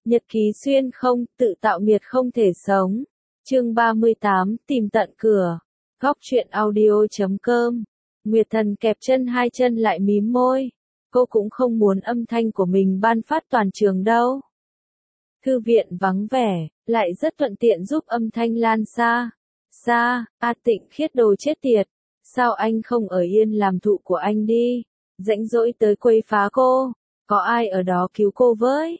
Nhật ký xuyên không, tự tạo nghiệt không thể sống. Chương 38, tìm tận cửa. Góc truyện audio.com. Nguyệt Thần kẹp chân hai chân lại mím môi. Cô cũng không muốn âm thanh của mình ban phát toàn trường đâu. Thư viện vắng vẻ, lại rất thuận tiện giúp âm thanh lan xa. A Tịnh Khiết đồ chết tiệt. Sao anh không ở yên làm thụ của anh đi? Rãnh rỗi tới quấy phá cô. Có ai ở đó cứu cô với?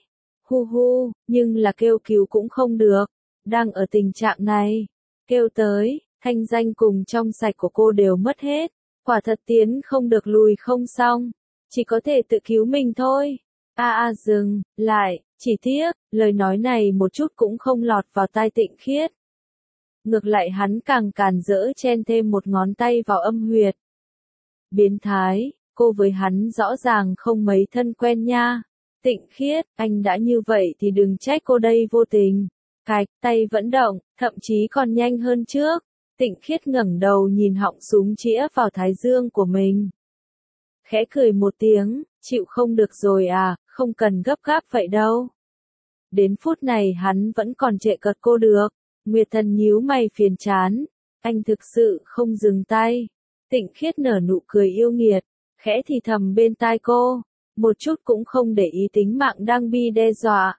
Hu, nhưng là kêu cứu cũng không được. Đang ở tình trạng này. Kêu tới, thanh danh cùng trong sạch của cô đều mất hết. Quả thật tiến không được lùi không xong. Chỉ có thể tự cứu mình thôi. Dừng, lại, chỉ tiếc, lời nói này một chút cũng không lọt vào tai Tịnh Khiết. Ngược lại hắn càng càn rỡ chen thêm một ngón tay vào âm huyệt. Biến thái, cô với hắn rõ ràng không mấy thân quen nha. Tịnh Khiết, anh đã như vậy thì đừng trách cô đây vô tình. Cạch, tay vẫn động, thậm chí còn nhanh hơn trước. Tịnh Khiết ngẩng đầu nhìn họng súng chĩa vào thái dương của mình. Khẽ cười một tiếng, chịu không được rồi à, không cần gấp gáp vậy đâu. Đến phút này hắn vẫn còn trệ cợt cô được. Nguyệt Thần nhíu mày phiền chán. Anh thực sự không dừng tay. Tịnh Khiết nở nụ cười yêu nghiệt, khẽ thì thầm bên tai cô. Một chút cũng không để ý tính mạng đang bị đe dọa.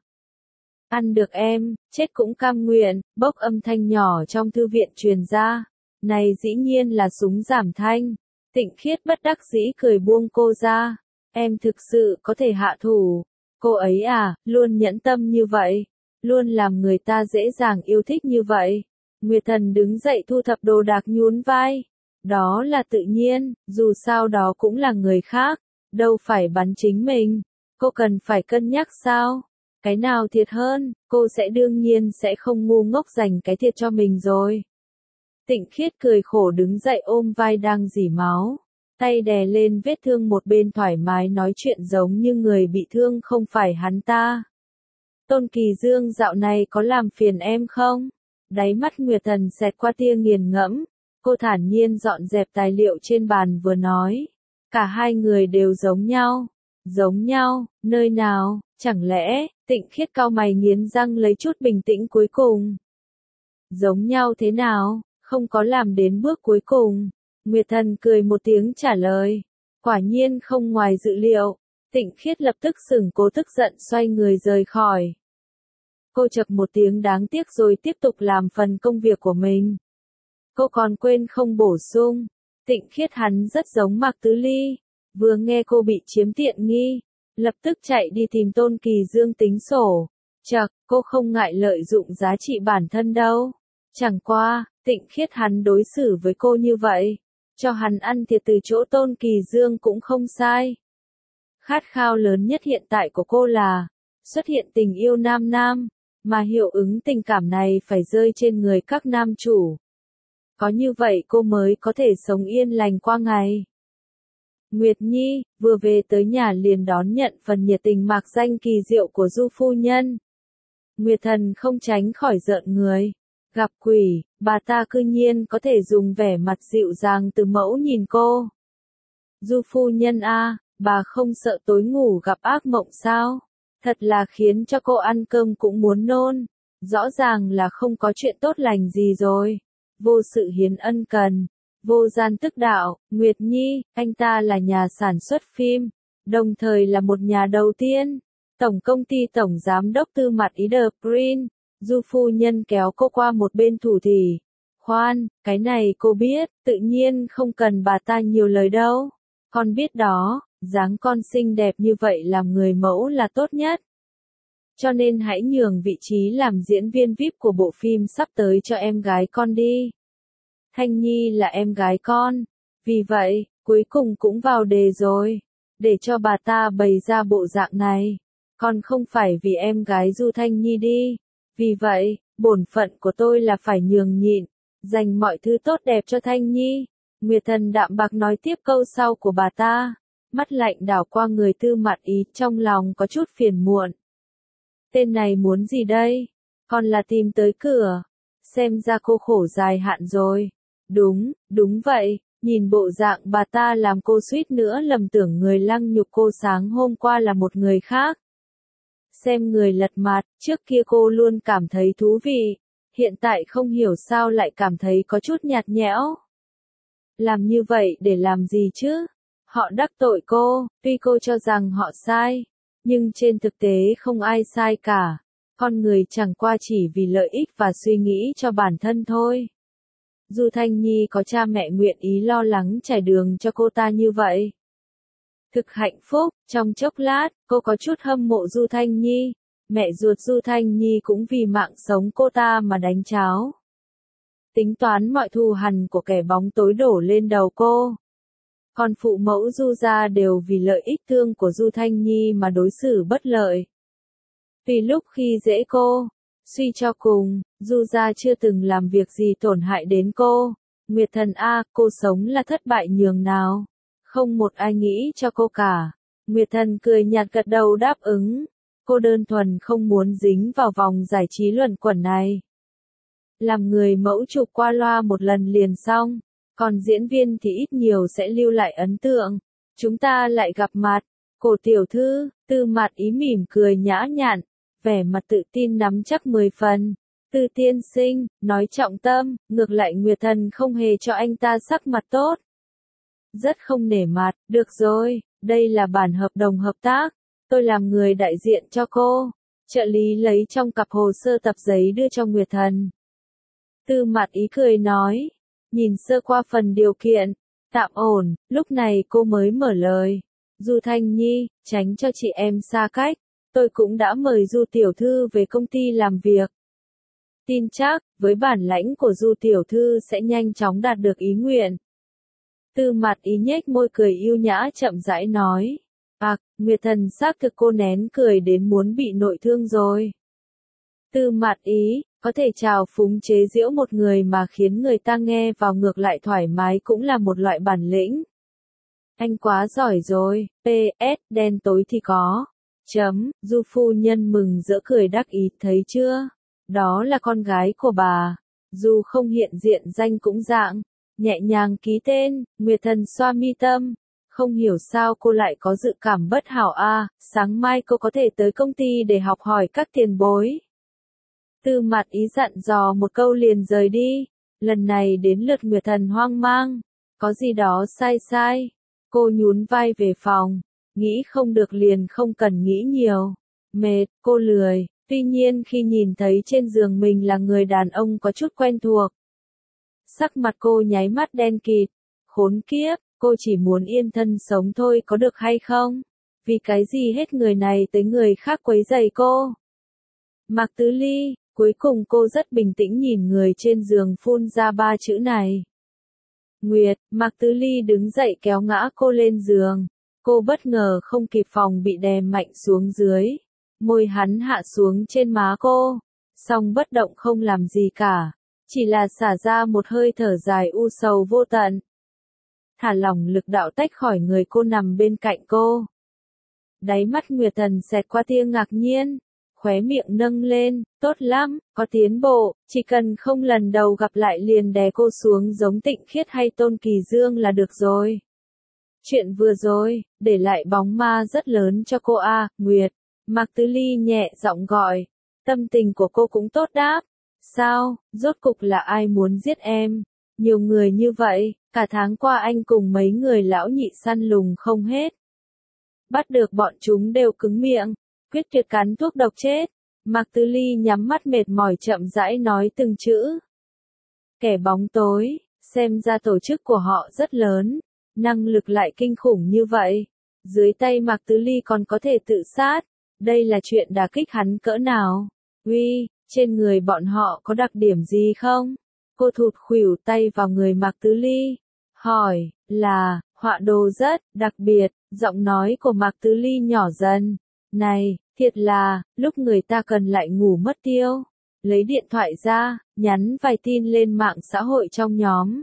Ăn được em, chết cũng cam nguyện, bốc âm thanh nhỏ trong thư viện truyền ra. Này dĩ nhiên là súng giảm thanh. Tịnh Khiết bất đắc dĩ cười buông cô ra. Em thực sự có thể hạ thủ. Cô ấy à, luôn nhẫn tâm như vậy. Luôn làm người ta dễ dàng yêu thích như vậy. Nguyệt Thần đứng dậy thu thập đồ đạc nhún vai. Đó là tự nhiên, dù sao đó cũng là người khác. Đâu phải bắn chính mình. Cô cần phải cân nhắc sao? Cái nào thiệt hơn, cô sẽ đương nhiên sẽ không ngu ngốc dành cái thiệt cho mình rồi. Tịnh Khiết cười khổ đứng dậy ôm vai đang rỉ máu. Tay đè lên vết thương một bên thoải mái nói chuyện giống như người bị thương không phải hắn ta. Tôn Kỳ Dương dạo này có làm phiền em không? Đáy mắt Nguyệt Thần xẹt qua tia nghiền ngẫm. Cô thản nhiên dọn dẹp tài liệu trên bàn vừa nói. Cả hai người đều giống nhau. Giống nhau, nơi nào, chẳng lẽ, Tịnh Khiết cau mày nghiến răng lấy chút bình tĩnh cuối cùng. Giống nhau thế nào, không có làm đến bước cuối cùng. Nguyệt Thần cười một tiếng trả lời. Quả nhiên không ngoài dự liệu. Tịnh Khiết lập tức sửng cố tức giận xoay người rời khỏi. Cô chập một tiếng đáng tiếc rồi tiếp tục làm phần công việc của mình. Cô còn quên không bổ sung. Tịnh Khiết hắn rất giống Mạc Tứ Ly. Vừa nghe cô bị chiếm tiện nghi, lập tức chạy đi tìm Tôn Kỳ Dương tính sổ. Chậc, cô không ngại lợi dụng giá trị bản thân đâu. Chẳng qua, Tịnh Khiết hắn đối xử với cô như vậy. Cho hắn ăn thiệt từ chỗ Tôn Kỳ Dương cũng không sai. Khát khao lớn nhất hiện tại của cô là xuất hiện tình yêu nam nam, mà hiệu ứng tình cảm này phải rơi trên người các nam chủ. Có như vậy cô mới có thể sống yên lành qua ngày. Nguyệt Nhi, vừa về tới nhà liền đón nhận phần nhiệt tình mạc danh kỳ diệu của Du phu nhân. Nguyệt Thần không tránh khỏi rợn người. Gặp quỷ, bà ta cư nhiên có thể dùng vẻ mặt dịu dàng từ mẫu nhìn cô. Du phu nhân a, bà không sợ tối ngủ gặp ác mộng sao? Thật là khiến cho cô ăn cơm cũng muốn nôn. Rõ ràng là không có chuyện tốt lành gì rồi. Vô sự hiến ân cần. Vô gian tức đạo, Nguyệt Nhi, anh ta là nhà sản xuất phim, đồng thời là một nhà đầu tiên. Tổng công ty tổng giám đốc tư mặt ý The Print. Du phu nhân kéo cô qua một bên thủ thỉ. Khoan, cái này cô biết, tự nhiên không cần bà ta nhiều lời đâu. Con biết đó, dáng con xinh đẹp như vậy làm người mẫu là tốt nhất. Cho nên hãy nhường vị trí làm diễn viên VIP của bộ phim sắp tới cho em gái con đi. Thanh Nhi là em gái con. Vì vậy, cuối cùng cũng vào đề rồi. Để cho bà ta bày ra bộ dạng này. Còn không phải vì em gái Du Thanh Nhi đi. Vì vậy, bổn phận của tôi là phải nhường nhịn. Dành mọi thứ tốt đẹp cho Thanh Nhi. Nguyệt Thần đạm bạc nói tiếp câu sau của bà ta. Mắt lạnh đảo qua người Tư Mạt Ý trong lòng có chút phiền muộn. Tên này muốn gì đây? Còn là tìm tới cửa. Xem ra cô khổ dài hạn rồi. Đúng vậy, nhìn bộ dạng bà ta làm cô suýt nữa lầm tưởng người lăng nhục cô sáng hôm qua là một người khác. xem người lật mặt, trước kia cô luôn cảm thấy thú vị, hiện tại không hiểu sao lại cảm thấy có chút nhạt nhẽo. Làm như vậy để làm gì chứ? Họ đắc tội cô, tuy cô cho rằng họ sai, nhưng trên thực tế không ai sai cả. Con người chẳng qua chỉ vì lợi ích và suy nghĩ cho bản thân thôi. Du Thanh Nhi có cha mẹ nguyện ý lo lắng trải đường cho cô ta như vậy. Thực hạnh phúc, trong chốc lát, cô có chút hâm mộ Du Thanh Nhi. Mẹ ruột Du Thanh Nhi cũng vì mạng sống cô ta mà đánh cháo. Tính toán mọi thù hằn của kẻ bóng tối đổ lên đầu cô. Còn phụ mẫu Du gia đều vì lợi ích thương của Du Thanh Nhi mà đối xử bất lợi. Vì lúc khi dễ cô, suy cho cùng, Du gia chưa từng làm việc gì tổn hại đến cô. Nguyệt Thần a, cô sống là thất bại nhường nào. Không một ai nghĩ cho cô cả. Nguyệt Thần cười nhạt gật đầu đáp ứng. Cô đơn thuần không muốn dính vào vòng giải trí luẩn quẩn này. Làm người mẫu chụp qua loa một lần liền xong. Còn diễn viên thì ít nhiều sẽ lưu lại ấn tượng. Chúng ta lại gặp mặt. Cổ tiểu thư, Tư Mạt Ý mỉm cười nhã nhặn, vẻ mặt tự tin nắm chắc 10 phần. Tư tiên sinh, nói trọng tâm, ngược lại Nguyệt Thần không hề cho anh ta sắc mặt tốt. Rất không nể mặt, được rồi, đây là bản hợp đồng hợp tác. Tôi làm người đại diện cho cô. Trợ lý lấy trong cặp hồ sơ tập giấy đưa cho Nguyệt Thần. Tư Mạt Ý cười nói. Nhìn sơ qua phần điều kiện, tạm ổn, lúc này cô mới mở lời. Du Thanh Nhi, tránh cho chị em xa cách, tôi cũng đã mời Du tiểu thư về công ty làm việc. Tin chắc, với bản lãnh của Du tiểu thư sẽ nhanh chóng đạt được ý nguyện. Tư Mạt Ý nhếch môi cười yêu nhã chậm rãi nói. Nguyệt Thần xác thực cô nén cười đến muốn bị nội thương rồi. Tư Mạt Ý, có thể trào phúng chế giễu một người mà khiến người ta nghe vào ngược lại thoải mái cũng là một loại bản lĩnh. Anh quá giỏi rồi, PS, đen tối thì có. Du phu nhân mừng rỡ cười đắc ý, thấy chưa? Đó là con gái của bà. Dù không hiện diện danh cũng dạng, nhẹ nhàng ký tên, Nguyệt Thần xoa mi tâm. Không hiểu sao cô lại có dự cảm bất hảo sáng mai cô có thể tới công ty để học hỏi các tiền bối. Tư Mạt Ý dặn dò một câu liền rời đi. Lần này đến lượt Nguyệt Thần hoang mang. Có gì đó sai. Cô nhún vai về phòng. Nghĩ không được liền không cần nghĩ nhiều. Mệt, cô lười. Tuy nhiên khi nhìn thấy trên giường mình là người đàn ông có chút quen thuộc. Sắc mặt cô nháy mắt đen kịt. Khốn kiếp, cô chỉ muốn yên thân sống thôi có được hay không? Vì cái gì hết người này tới người khác quấy rầy cô? Mạc Tứ Ly. Cuối cùng cô rất bình tĩnh nhìn người trên giường phun ra 3 chữ này. Nguyệt, Mạc Tứ Ly đứng dậy kéo ngã cô lên giường. Cô bất ngờ không kịp phòng bị đè mạnh xuống dưới. Môi hắn hạ xuống trên má cô. Song bất động không làm gì cả. Chỉ là xả ra một hơi thở dài u sầu vô tận. Thả lỏng lực đạo tách khỏi người cô nằm bên cạnh cô. Đáy mắt Nguyệt Thần xẹt qua tia ngạc nhiên. Khóe miệng nâng lên, tốt lắm, có tiến bộ, chỉ cần không lần đầu gặp lại liền đè cô xuống giống Tịnh Khiết hay Tôn Kỳ Dương là được rồi. Chuyện vừa rồi, để lại bóng ma rất lớn cho cô Nguyệt. Mạc Tứ Ly nhẹ giọng gọi, tâm tình của cô cũng tốt đáp. Sao, rốt cục là ai muốn giết em? Nhiều người như vậy, cả tháng qua anh cùng mấy người lão nhị săn lùng không hết. Bắt được bọn chúng đều cứng miệng. Quyết tuyệt cắn thuốc độc chết. Mạc Tứ Ly nhắm mắt mệt mỏi chậm rãi nói từng chữ. Kẻ bóng tối, xem ra tổ chức của họ rất lớn, năng lực lại kinh khủng như vậy. Dưới tay Mạc Tứ Ly còn có thể tự sát. Đây là chuyện đả kích hắn cỡ nào? Uy, trên người bọn họ có đặc điểm gì không? Cô thụt khuỷu tay vào người Mạc Tứ Ly. Hỏi, là, họa đồ rất đặc biệt, giọng nói của Mạc Tứ Ly nhỏ dần. Này, thiệt là, lúc người ta cần lại ngủ mất tiêu. Lấy điện thoại ra, nhắn vài tin lên mạng xã hội trong nhóm.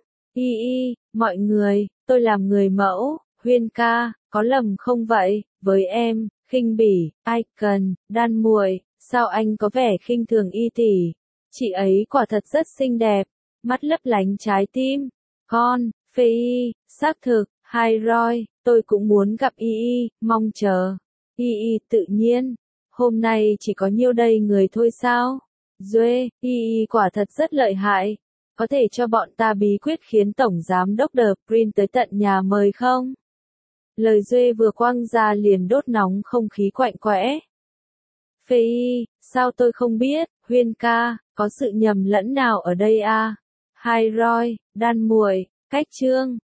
Mọi người, tôi làm người mẫu, Huyên ca, có lầm không vậy, với em, khinh bỉ, ai cần, đan muội, sao anh có vẻ khinh thường Y tỷ? Chị ấy quả thật rất xinh đẹp, mắt lấp lánh trái tim. Con, phê xác thực, hai roi, tôi cũng muốn gặp mong chờ. Tự nhiên, Hôm nay chỉ có nhiêu đây người thôi sao? Duê, y quả thật rất lợi hại. Có thể cho bọn ta bí quyết khiến Tổng Giám đốc The Prince tới tận nhà mời không? Lời Duê vừa quăng ra liền đốt nóng không khí quạnh quẽ. Phê y, sao tôi không biết, Huyên ca, có sự nhầm lẫn nào ở đây à? Hai roi, đan muội, cách chương.